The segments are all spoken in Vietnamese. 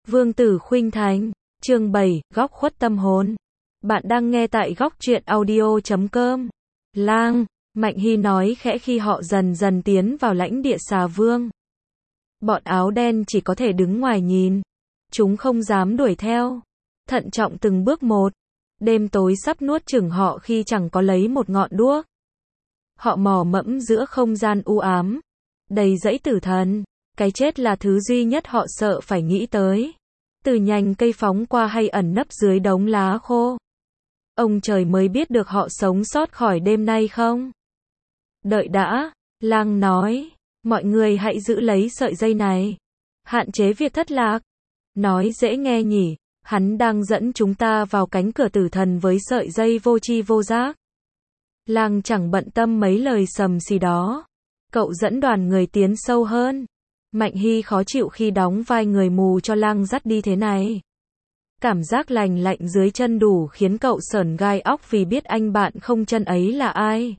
Vương Tử Khuynh Thành, chương 7, Góc khuất tâm hồn. Bạn đang nghe tại góc truyện audio.com. Lang, Mạnh Hy nói khẽ khi họ dần dần tiến vào lãnh địa xà vương. Bọn áo đen chỉ có thể đứng ngoài nhìn. Chúng không dám đuổi theo. Thận trọng từng bước một. Đêm tối sắp nuốt chửng họ khi chẳng có lấy một ngọn đuốc. Họ mò mẫm giữa không gian u ám. Đầy dãy tử thần. Cái chết là thứ duy nhất họ sợ phải nghĩ tới. Từ nhành cây phóng qua hay ẩn nấp dưới đống lá khô. Ông trời mới biết được họ sống sót khỏi đêm nay không? Đợi đã, Lang nói. Mọi người hãy giữ lấy sợi dây này. Hạn chế việc thất lạc. Nói dễ nghe nhỉ, hắn đang dẫn chúng ta vào cánh cửa tử thần với sợi dây vô tri vô giác. Lang chẳng bận tâm mấy lời sầm xì đó. Cậu dẫn đoàn người tiến sâu hơn. Mạnh Hy khó chịu khi đóng vai người mù cho Lang dắt đi thế này. Cảm giác lành lạnh dưới chân đủ khiến cậu sởn gai óc vì biết anh bạn không chân ấy là ai.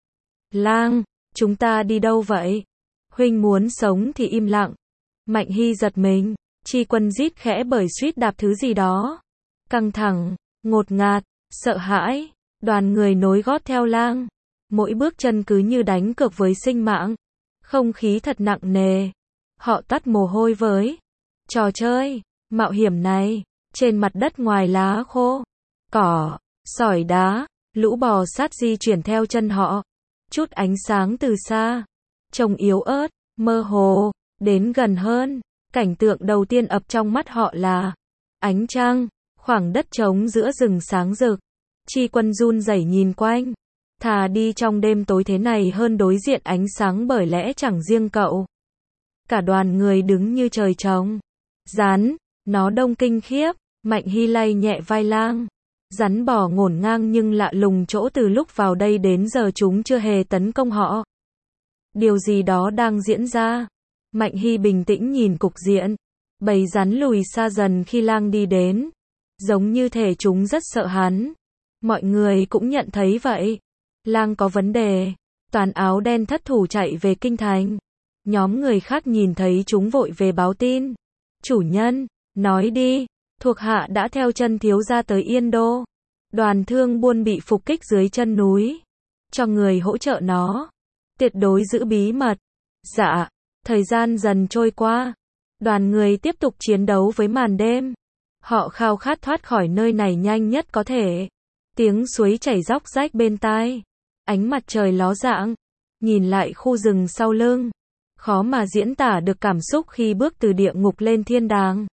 Lang, chúng ta đi đâu vậy? Huynh muốn sống thì im lặng. Mạnh Hy giật mình, Chi Quân rít khẽ bởi suýt đạp thứ gì đó. Căng thẳng, ngột ngạt, sợ hãi, đoàn người nối gót theo Lang. Mỗi bước chân cứ như đánh cược với sinh mạng. Không khí thật nặng nề. Họ toát mồ hôi với trò chơi mạo hiểm này. Trên mặt đất ngoài lá khô, cỏ, sỏi đá, lũ bò sát di chuyển theo chân họ. Chút ánh sáng từ xa, trông yếu ớt, mơ hồ, đến gần hơn. Cảnh tượng đầu tiên ập trong mắt họ là ánh trăng, khoảng đất trống giữa rừng sáng rực. Chi Quân run rẩy nhìn quanh. Thà đi trong đêm tối thế này hơn đối diện ánh sáng bởi lẽ chẳng riêng cậu. Cả đoàn người đứng như trời trồng. Rắn, nó đông kinh khiếp. Mạnh Hy lay nhẹ vai Lang. Rắn bò ngổn ngang nhưng lạ lùng chỗ từ lúc vào đây đến giờ chúng chưa hề tấn công họ. Điều gì đó đang diễn ra. Mạnh Hy bình tĩnh nhìn cục diện. Bầy rắn lùi xa dần khi Lang đi đến. Giống như thể chúng rất sợ hắn. Mọi người cũng nhận thấy vậy. Lang có vấn đề. Toán áo đen thất thủ chạy về kinh thành. Nhóm người khác nhìn thấy chúng vội về báo tin. Chủ nhân, nói đi. Thuộc hạ đã theo chân thiếu gia tới Yên Đô. Đoàn thương buôn bị phục kích dưới chân núi. Cho người hỗ trợ nó. Tuyệt đối giữ bí mật. Dạ. Thời gian dần trôi qua. Đoàn người tiếp tục chiến đấu với màn đêm. Họ khao khát thoát khỏi nơi này nhanh nhất có thể. Tiếng suối chảy róc rách bên tai. Ánh mặt trời ló dạng. Nhìn lại khu rừng sau lưng. Khó mà diễn tả được cảm xúc khi bước từ địa ngục lên thiên đàng.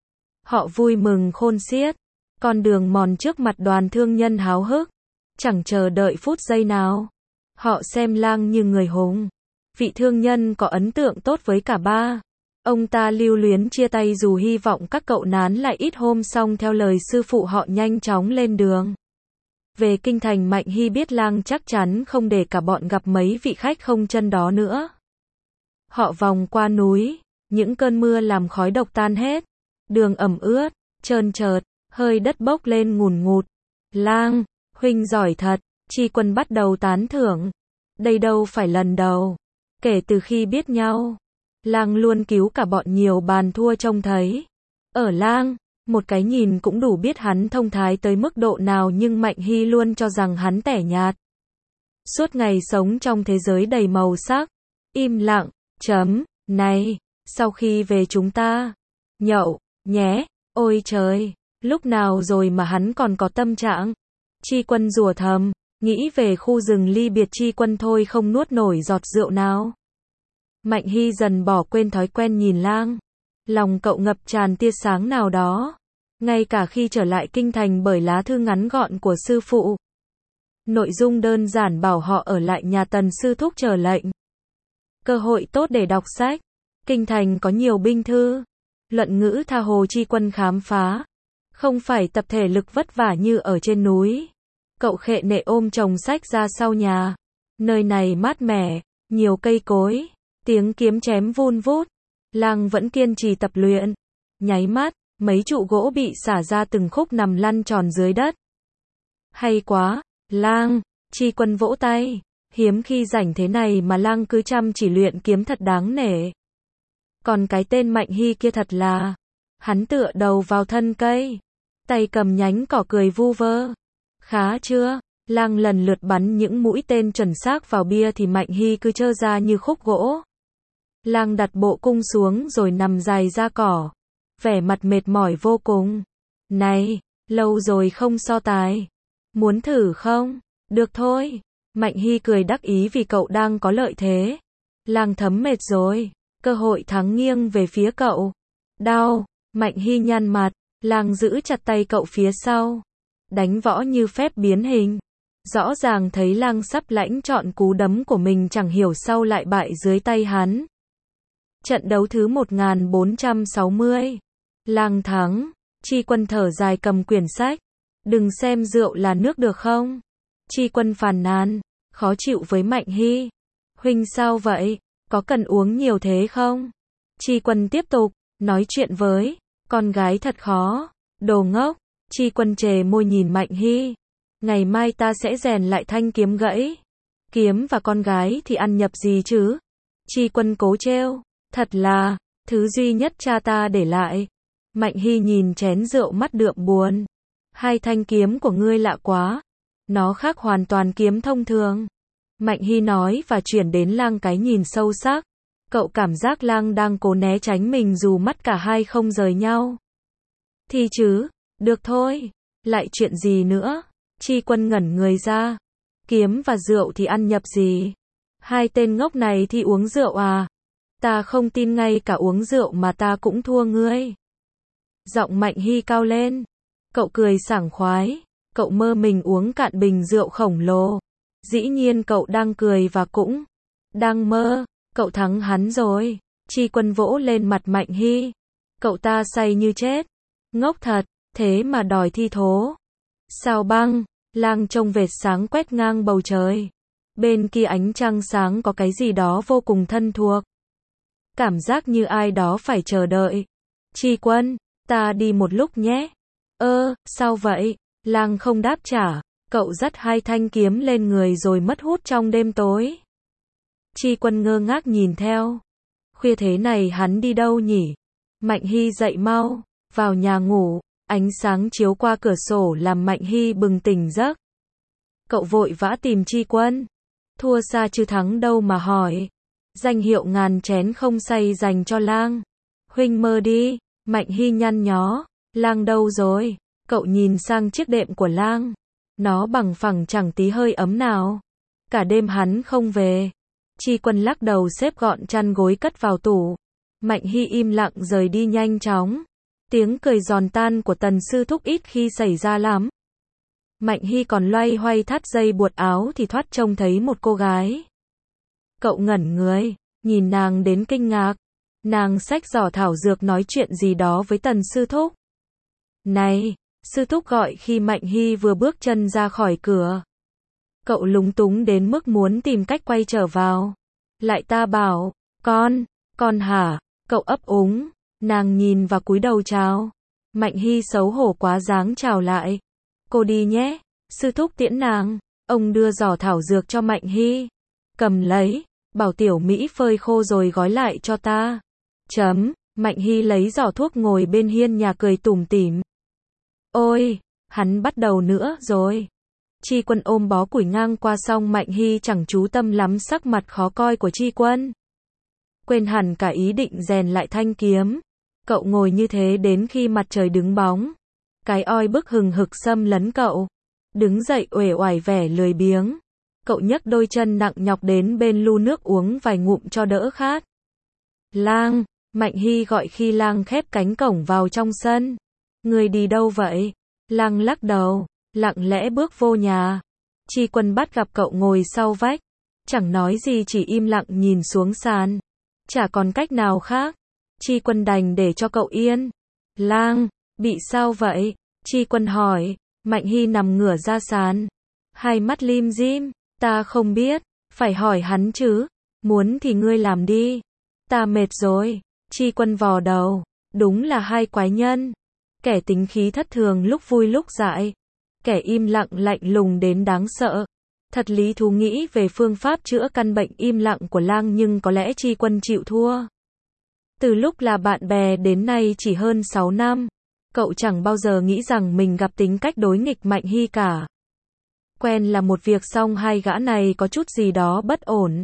Họ vui mừng khôn xiết. Con đường mòn trước mặt đoàn thương nhân háo hức. Chẳng chờ đợi phút giây nào. Họ xem Lang như người hùng. Vị thương nhân có ấn tượng tốt với cả ba. Ông ta lưu luyến chia tay dù hy vọng các cậu nán lại ít hôm, xong theo lời sư phụ họ nhanh chóng lên đường. Về kinh thành, Mạnh Hy biết Lang chắc chắn không để cả bọn gặp mấy vị khách không chân đó nữa. Họ vòng qua núi. Những cơn mưa làm khói độc tan hết. Đường ẩm ướt, trơn trượt, hơi đất bốc lên ngùn ngụt. Lang, huynh giỏi thật. Chi Quân bắt đầu tán thưởng. Đây đâu phải lần đầu. Kể từ khi biết nhau, Lang luôn cứu cả bọn nhiều bàn thua trông thấy. Ở Lang, một cái nhìn cũng đủ biết hắn thông thái tới mức độ nào, nhưng Mạnh Hy luôn cho rằng hắn tẻ nhạt. Suốt ngày sống trong thế giới đầy màu sắc. Im lặng, này, sau khi về chúng ta nhậu nhé. Ôi trời, lúc nào rồi mà hắn còn có tâm trạng. Chi Quân rủa thầm, nghĩ về khu rừng ly biệt Chi Quân thôi không nuốt nổi giọt rượu nào. Mạnh Hy dần bỏ quên thói quen nhìn Lang. Lòng cậu ngập tràn tia sáng nào đó. Ngay cả khi trở lại kinh thành bởi lá thư ngắn gọn của sư phụ. Nội dung đơn giản bảo họ ở lại nhà Tần sư thúc chờ lệnh. Cơ hội tốt để đọc sách. Kinh thành có nhiều binh thư. Luận ngữ tha hồ Chi Quân khám phá. Không phải tập thể lực vất vả như ở trên núi. Cậu khệ nệ ôm chồng sách ra sau nhà. Nơi này mát mẻ, nhiều cây cối, tiếng kiếm chém vun vút. Lang vẫn kiên trì tập luyện. Nháy mắt, mấy trụ gỗ bị xả ra từng khúc nằm lăn tròn dưới đất. Hay quá, Lang. Chi Quân vỗ tay. Hiếm khi rảnh thế này mà Lang cứ chăm chỉ luyện kiếm thật đáng nể. Còn cái tên Mạnh Hy kia thật là Hắn tựa đầu vào thân cây, tay cầm nhánh cỏ cười vu vơ. Khá chưa? Lang lần lượt bắn những mũi tên chuẩn xác vào bia thì Mạnh Hy cứ trơ ra như khúc gỗ. Lang đặt bộ cung xuống rồi nằm dài ra cỏ, vẻ mặt mệt mỏi vô cùng. Này, lâu rồi không so tài. Muốn thử không? Được thôi. Mạnh Hy cười đắc ý vì cậu đang có lợi thế. Lang thấm mệt rồi, cơ hội thắng nghiêng về phía cậu. Đau, Mạnh Hy nhăn mặt, Lang giữ chặt tay cậu phía sau. Đánh võ như phép biến hình. Rõ ràng thấy Lang sắp lãnh trọn cú đấm của mình, chẳng hiểu sao lại bại dưới tay hắn. Trận đấu thứ 1460. Lang thắng. Tri Quân thở dài cầm quyển sách. Đừng xem rượu là nước được không? Tri Quân phàn nàn, khó chịu với Mạnh Hy. Huynh sao vậy? Có cần uống nhiều thế không? Tri Quân tiếp tục, nói chuyện với con gái thật khó. Đồ ngốc. Tri Quân chề môi nhìn Mạnh Hy. Ngày mai ta sẽ rèn lại thanh kiếm gãy. Kiếm và con gái thì ăn nhập gì chứ? Tri Quân cố trêu. Thật là, thứ duy nhất cha ta để lại. Mạnh Hy nhìn chén rượu mắt đượm buồn. Hai thanh kiếm của ngươi lạ quá. Nó khác hoàn toàn kiếm thông thường. Mạnh Hy nói và chuyển đến Lang cái nhìn sâu sắc. Cậu cảm giác Lang đang cố né tránh mình dù mắt cả hai không rời nhau. Thì chứ, được thôi. Lại chuyện gì nữa? Tri Quân ngẩn người ra. Kiếm và rượu thì ăn nhập gì? Hai tên ngốc này thì uống rượu à? Ta không tin ngay cả uống rượu mà ta cũng thua ngươi. Giọng Mạnh Hy cao lên. Cậu cười sảng khoái. Cậu mơ mình uống cạn bình rượu khổng lồ. Dĩ nhiên cậu đang cười và cũng đang mơ. Cậu thắng hắn rồi. Tri Quân vỗ lên mặt Mạnh Hy. Cậu ta say như chết. Ngốc thật, thế mà đòi thi thố. Sao băng, Lang trông vệt sáng quét ngang bầu trời. Bên kia ánh trăng sáng có cái gì đó vô cùng thân thuộc. Cảm giác như ai đó phải chờ đợi. Tri Quân, ta đi một lúc nhé. Sao vậy? Lang không đáp trả. Cậu dắt hai thanh kiếm lên người rồi mất hút trong đêm tối. Tri Quân ngơ ngác nhìn theo. Khuya thế này hắn đi đâu nhỉ? Mạnh Hy dậy mau, vào nhà ngủ. Ánh sáng chiếu qua cửa sổ làm Mạnh Hy bừng tỉnh giấc. Cậu vội vã tìm Tri Quân. Thua xa chứ thắng đâu mà hỏi. Danh hiệu ngàn chén không say dành cho Lang. Huynh mơ đi. Mạnh Hy nhăn nhó. Lang đâu rồi? Cậu nhìn sang chiếc đệm của Lang. Nó bằng phẳng chẳng tí hơi ấm nào. Cả đêm hắn không về. Tri Quân lắc đầu xếp gọn chăn gối cất vào tủ. Mạnh Hy im lặng rời đi nhanh chóng. Tiếng cười giòn tan của Tần sư thúc ít khi xảy ra lắm. Mạnh Hy còn loay hoay thắt dây buộc áo thì thoát trông thấy một cô gái. Cậu ngẩn người, nhìn nàng đến kinh ngạc. Nàng xách giỏ thảo dược nói chuyện gì đó với Tần sư thúc. Này, sư thúc gọi khi Mạnh Hy vừa bước chân ra khỏi cửa. Cậu lúng túng đến mức muốn tìm cách quay trở vào. Lại ta bảo, con hả? Cậu ấp úng. Nàng nhìn và cúi đầu chào. Mạnh Hy xấu hổ quá dáng chào lại. Cô đi nhé, sư thúc tiễn nàng. Ông đưa giỏ thảo dược cho Mạnh Hy. Cầm lấy, bảo tiểu Mỹ phơi khô rồi gói lại cho ta. Mạnh Hy lấy giỏ thuốc ngồi bên hiên nhà cười tủm tỉm. Ôi, hắn bắt đầu nữa rồi. Tri Quân ôm bó củi ngang qua xong Mạnh Hy chẳng chú tâm lắm sắc mặt khó coi của Tri Quân. Quên hẳn cả ý định rèn lại thanh kiếm. Cậu ngồi như thế đến khi mặt trời đứng bóng. Cái oi bức hừng hực xâm lấn cậu. Đứng dậy uể oải vẻ lười biếng. Cậu nhấc đôi chân nặng nhọc đến bên lu nước uống vài ngụm cho đỡ khát. Lang, Mạnh Hy gọi khi Lang khép cánh cổng vào trong sân. Người đi đâu vậy? Lang lắc đầu, lặng lẽ bước vô nhà. Tri Quân bắt gặp cậu ngồi sau vách. Chẳng nói gì chỉ im lặng nhìn xuống sàn. Chả còn cách nào khác. Tri Quân đành để cho cậu yên. Lang, bị sao vậy? Tri Quân hỏi. Mạnh Hy nằm ngửa ra sàn. Hai mắt lim dim. Ta không biết. Phải hỏi hắn chứ. Muốn thì ngươi làm đi. Ta mệt rồi. Tri Quân vò đầu. Đúng là hai quái nhân. Kẻ tính khí thất thường lúc vui lúc dại. Kẻ im lặng lạnh lùng đến đáng sợ. Thật lý thú nghĩ về phương pháp chữa căn bệnh im lặng của Lang nhưng có lẽ Tri Quân chịu thua. Từ lúc là bạn bè đến nay chỉ hơn 6 năm, cậu chẳng bao giờ nghĩ rằng mình gặp tính cách đối nghịch Mạnh Hy cả. Quen là một việc song hai gã này có chút gì đó bất ổn.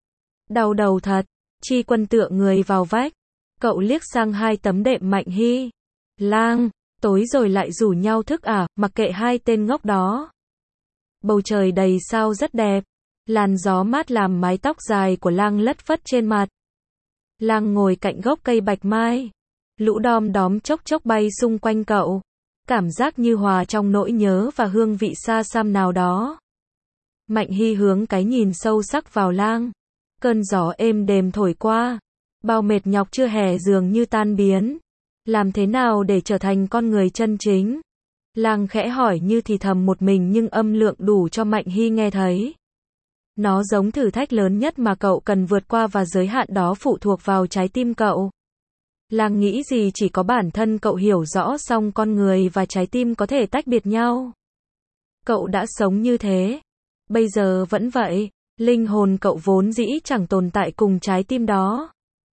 Đau đầu thật, Chi Quân tựa người vào vách. Cậu liếc sang hai tấm đệm Mạnh Hy. Lang, tối rồi lại rủ nhau thức à, mặc kệ hai tên ngốc đó. Bầu trời đầy sao rất đẹp. Làn gió mát làm mái tóc dài của Lang lất phất trên mặt. Lang ngồi cạnh gốc cây bạch mai. Lũ đom đóm chốc chốc bay xung quanh cậu. Cảm giác như hòa trong nỗi nhớ và hương vị xa xăm nào đó. Mạnh Hy hướng cái nhìn sâu sắc vào Lang. Cơn gió êm đềm thổi qua. Bao mệt nhọc chưa hè dường như tan biến. Làm thế nào để trở thành con người chân chính? Lang khẽ hỏi như thì thầm một mình nhưng âm lượng đủ cho Mạnh Hy nghe thấy. Nó giống thử thách lớn nhất mà cậu cần vượt qua và giới hạn đó phụ thuộc vào trái tim cậu. Lang nghĩ gì chỉ có bản thân cậu hiểu rõ, song con người và trái tim có thể tách biệt nhau. Cậu đã sống như thế. Bây giờ vẫn vậy. Linh hồn cậu vốn dĩ chẳng tồn tại cùng trái tim đó.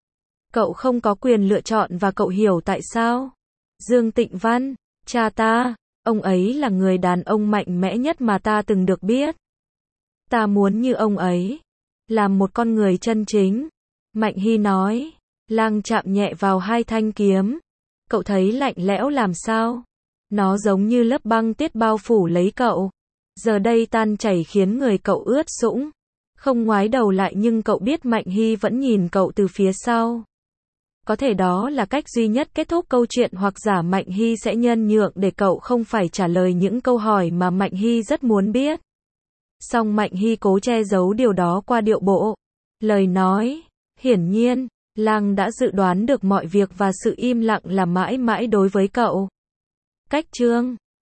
Cậu không có quyền lựa chọn và cậu hiểu tại sao. Dương Tịnh Văn, cha ta, ông ấy là người đàn ông mạnh mẽ nhất mà ta từng được biết. Ta muốn như ông ấy, làm một con người chân chính. Mạnh Hy nói. Lang chạm nhẹ vào hai thanh kiếm. Cậu thấy lạnh lẽo làm sao? Nó giống như lớp băng tiết bao phủ lấy cậu. Giờ đây tan chảy khiến người cậu ướt sũng. Không ngoái đầu lại nhưng cậu biết Mạnh Hy vẫn nhìn cậu từ phía sau. Có thể đó là cách duy nhất kết thúc câu chuyện, hoặc giả Mạnh Hy sẽ nhân nhượng để cậu không phải trả lời những câu hỏi mà Mạnh Hy rất muốn biết. Song Mạnh Hy cố che giấu điều đó qua điệu bộ, lời nói. Hiển nhiên, Lang đã dự đoán được mọi việc và sự im lặng là mãi mãi đối với cậu. Cách chương